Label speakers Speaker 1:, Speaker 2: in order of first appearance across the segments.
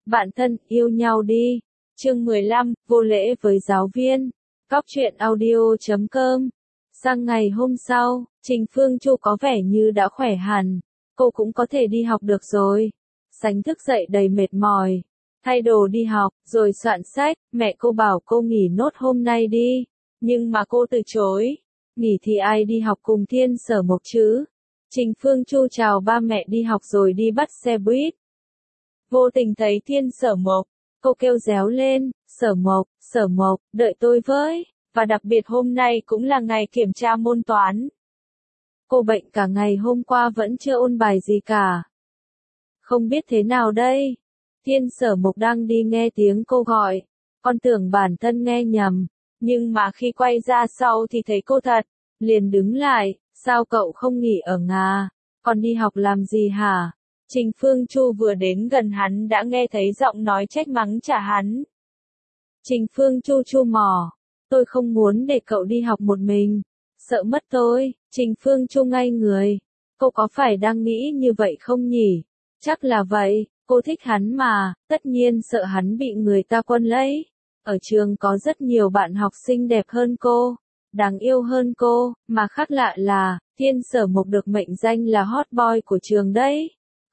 Speaker 1: Bạn thân, yêu nhau đi. Chương 15, vô lễ với giáo viên. Cóc truyện audio.com. Sang ngày hôm sau, Trình Phương Chu có vẻ như đã khỏe hẳn. Cô cũng có thể đi học được rồi. Sánh thức dậy đầy mệt mỏi. Thay đồ đi học, rồi soạn sách. Mẹ cô bảo cô nghỉ nốt hôm nay đi. Nhưng mà cô từ chối. Nghỉ thì ai đi học cùng Thiên Sở Mộc chứ? Trình Phương Chu chào ba mẹ đi học rồi đi bắt xe buýt. Vô tình thấy Thiên Sở Mộc, cô kêu réo lên, Sở Mộc, đợi tôi với, và đặc biệt hôm nay cũng là ngày kiểm tra môn toán. Cô bệnh cả ngày hôm qua vẫn chưa ôn bài gì cả. Không biết thế nào đây? Thiên Sở Mộc đang đi nghe tiếng cô gọi, con tưởng bản thân nghe nhầm, nhưng mà khi quay ra sau thì thấy cô thật, liền đứng lại, sao cậu không nghỉ ở à? Còn đi học làm gì hả? Trình Phương Chu vừa đến gần hắn đã nghe thấy giọng nói trách mắng trả hắn. Trình Phương Chu chu mỏ, tôi không muốn để cậu đi học một mình, sợ mất tôi. Trình Phương Chu ngay người, cô có phải đang nghĩ như vậy không nhỉ? Chắc là vậy, cô thích hắn mà, tất nhiên sợ hắn bị người ta quân lấy. Ở trường có rất nhiều bạn học xinh đẹp hơn cô, đáng yêu hơn cô, mà khác lạ là, Thiên Sở Mộc được mệnh danh là hot boy của trường đấy.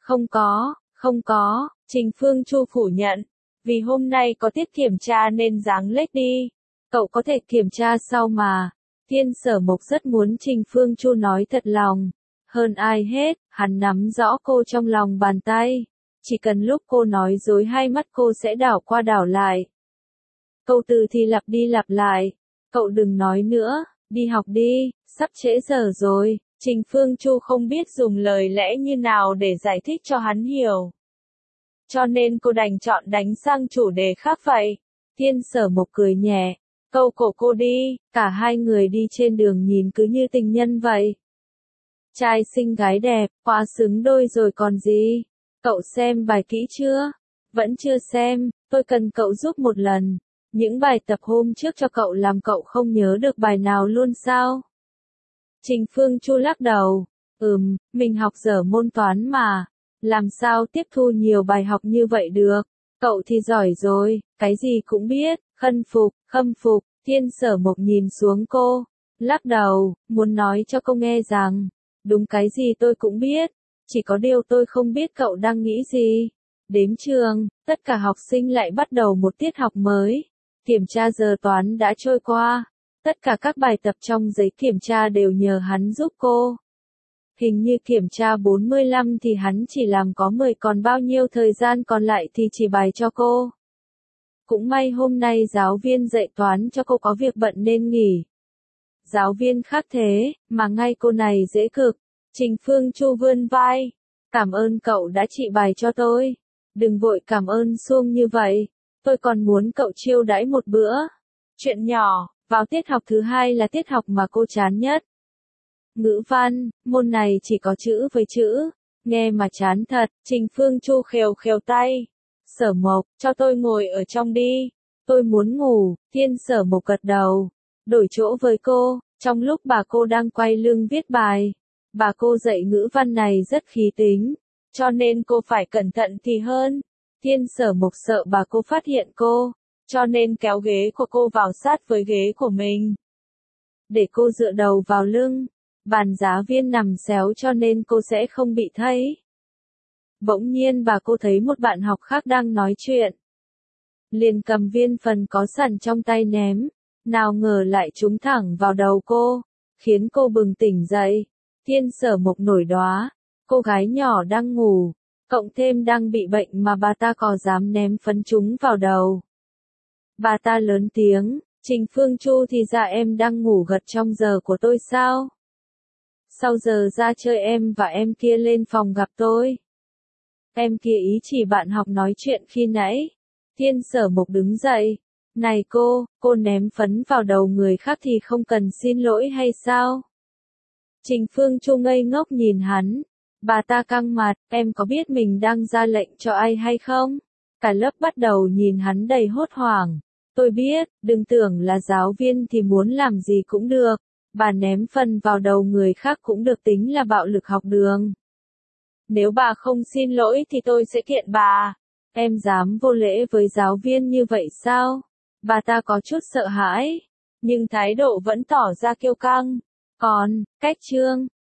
Speaker 1: Không có, Trình Phương Chu phủ nhận, vì hôm nay có tiết kiểm tra nên ráng lết đi. Cậu có thể kiểm tra sau mà. Thiên Sở Mộc rất muốn Trình Phương Chu nói thật lòng. Hơn ai hết, hắn nắm rõ cô trong lòng bàn tay. Chỉ cần lúc cô nói dối hai mắt cô sẽ đảo qua đảo lại. Câu từ thì lặp đi lặp lại. Cậu đừng nói nữa, đi học đi, sắp trễ giờ rồi. Trình Phương Chu không biết dùng lời lẽ như nào để giải thích cho hắn hiểu. Cho nên cô đành chọn đánh sang chủ đề khác vậy. Thiên Sở Mộc cười nhẹ, câu cổ cô đi, cả hai người đi trên đường nhìn cứ như tình nhân vậy. Trai xinh gái đẹp, quá xứng đôi rồi còn gì. Cậu xem bài kỹ chưa? Vẫn chưa xem, tôi cần cậu giúp một lần. Những bài tập hôm trước cho cậu làm cậu không nhớ được bài nào luôn sao? Trình Phương Chu lắc đầu, mình học dở môn toán mà, làm sao tiếp thu nhiều bài học như vậy được, cậu thì giỏi rồi, cái gì cũng biết, khâm phục, Thiên Sở Mộc nhìn xuống cô, lắc đầu, muốn nói cho cô nghe rằng, đúng cái gì tôi cũng biết, chỉ có điều tôi không biết cậu đang nghĩ gì. Đến trường, tất cả học sinh lại bắt đầu một tiết học mới, kiểm tra giờ toán đã trôi qua. Tất cả các bài tập trong giấy kiểm tra đều nhờ hắn giúp cô. Hình như kiểm tra 45 thì hắn chỉ làm có 10, còn bao nhiêu thời gian còn lại thì chỉ bài cho cô. Cũng may hôm nay giáo viên dạy toán cho cô có việc bận nên nghỉ. Giáo viên khác thế, mà ngay cô này dễ cực. Trình Phương Chu vươn vai. Cảm ơn cậu đã trị bài cho tôi. Đừng vội cảm ơn suông như vậy. Tôi còn muốn cậu chiêu đãi một bữa. Chuyện nhỏ. Vào tiết học thứ hai là tiết học mà cô chán nhất. Ngữ văn, môn này chỉ có chữ với chữ. Nghe mà chán thật, Trình Phương Chu khều khều tay. Sở Mộc, cho tôi ngồi ở trong đi. Tôi muốn ngủ, Thiên Sở Mộc gật đầu. Đổi chỗ với cô, trong lúc bà cô đang quay lưng viết bài. Bà cô dạy ngữ văn này rất khí tính, cho nên cô phải cẩn thận thì hơn. Thiên Sở Mộc sợ bà cô phát hiện cô, cho nên kéo ghế của cô vào sát với ghế của mình. Để cô dựa đầu vào lưng, bàn giáo viên nằm xéo cho nên cô sẽ không bị thấy. Bỗng nhiên bà cô thấy một bạn học khác đang nói chuyện. Liền cầm viên phần có sẵn trong tay ném, nào ngờ lại trúng thẳng vào đầu cô, khiến cô bừng tỉnh dậy. Thiên Sở Mộc nổi đoá, cô gái nhỏ đang ngủ, cộng thêm đang bị bệnh mà bà ta có dám ném phấn trúng vào đầu. Bà ta lớn tiếng, Trình Phương Chu thì ra em đang ngủ gật trong giờ của tôi sao? Sau giờ ra chơi em và em kia lên phòng gặp tôi. Em kia ý chỉ bạn học nói chuyện khi nãy. Thiên Sở Mộc đứng dậy. Này cô ném phấn vào đầu người khác thì không cần xin lỗi hay sao? Trình Phương Chu ngây ngốc nhìn hắn. Bà ta căng mặt, em có biết mình đang ra lệnh cho ai hay không? Cả lớp bắt đầu nhìn hắn đầy hốt hoảng. Tôi biết, đừng tưởng là giáo viên thì muốn làm gì cũng được. Bà ném phân vào đầu người khác cũng được tính là bạo lực học đường. Nếu bà không xin lỗi thì tôi sẽ kiện bà. Em dám vô lễ với giáo viên như vậy sao? Bà ta có chút sợ hãi, nhưng thái độ vẫn tỏ ra kiêu căng. Còn, cách Trương